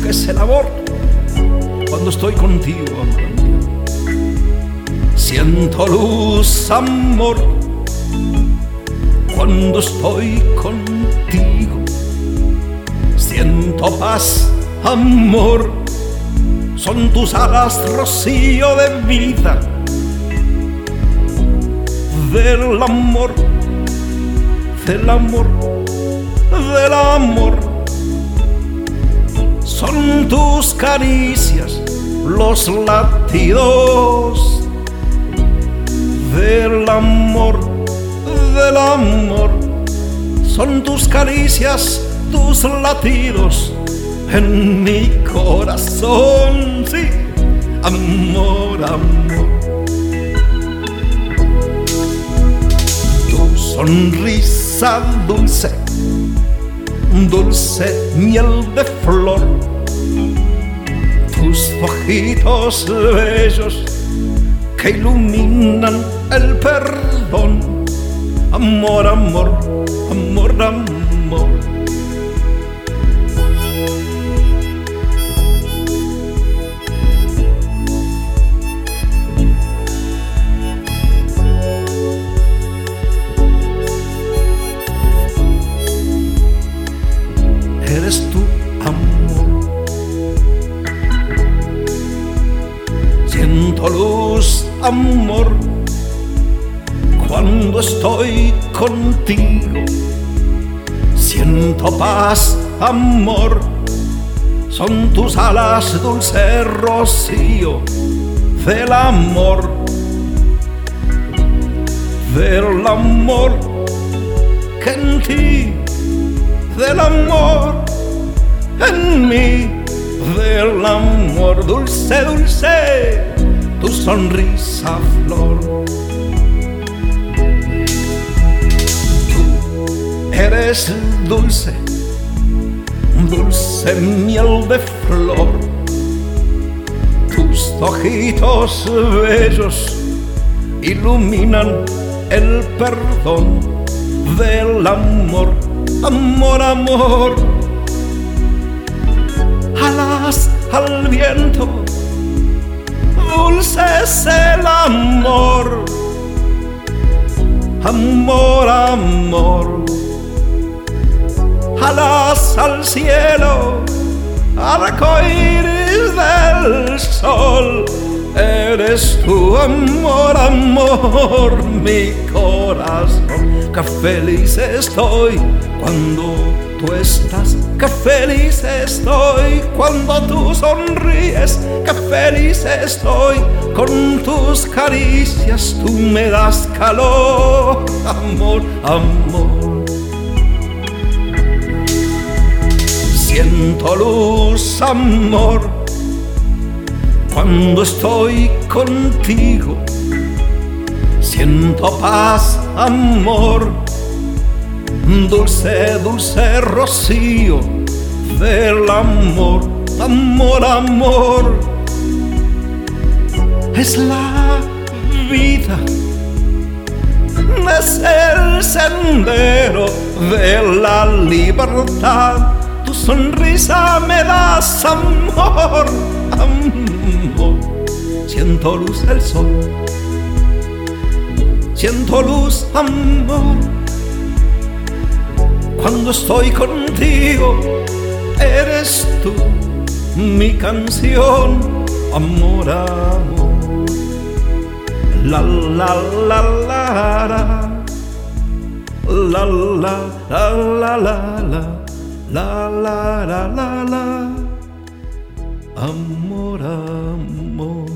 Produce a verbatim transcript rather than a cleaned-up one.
que es el amor cuando estoy contigo, amor mío. Siento luz, amor, cuando estoy contigo. Siento paz, amor, son tus alas rocío de vida. Del amor, del amor, del amor, son tus caricias los latidos. Del amor, del amor, son tus caricias, tus latidos en mi corazón. Sí, amor, amor. Tu sonrisa dulce, dulce miel de flor. Tus ojitos bellos que iluminan el perdón. Amor, amor, amor, amor. Eres tú, amor. Siento luz, amor, cuando estoy contigo. Siento paz, amor, son tus alas dulce rocío. Del amor, del amor que en ti, del amor en mí, del amor dulce, dulce, tu sonrisa flor. Tú eres dulce, dulce miel de flor. Tus ojitos bellos iluminan el perdón. Del amor, amor, amor, alas al viento, dulce es el amor. Amor, amor, alas al cielo, arcoíris del sol. Eres tu amor, amor, mi corazón. Qué feliz estoy cuando tú estás. Qué feliz estoy cuando tú sonríes. Qué feliz estoy con tus caricias. Tú me das calor, amor, amor. Siento luz, amor, cuando estoy contigo. Siento paz, amor, dulce, dulce rocío del amor. Amor, amor, es la vida, es el sendero de la libertad. Tu sonrisa me das amor, amor. Siento luz del sol, siento luz, amor, cuando estoy contigo. Eres tú mi canción, amor, amor. La la la la la la la la la la la la la la la, amor, amor.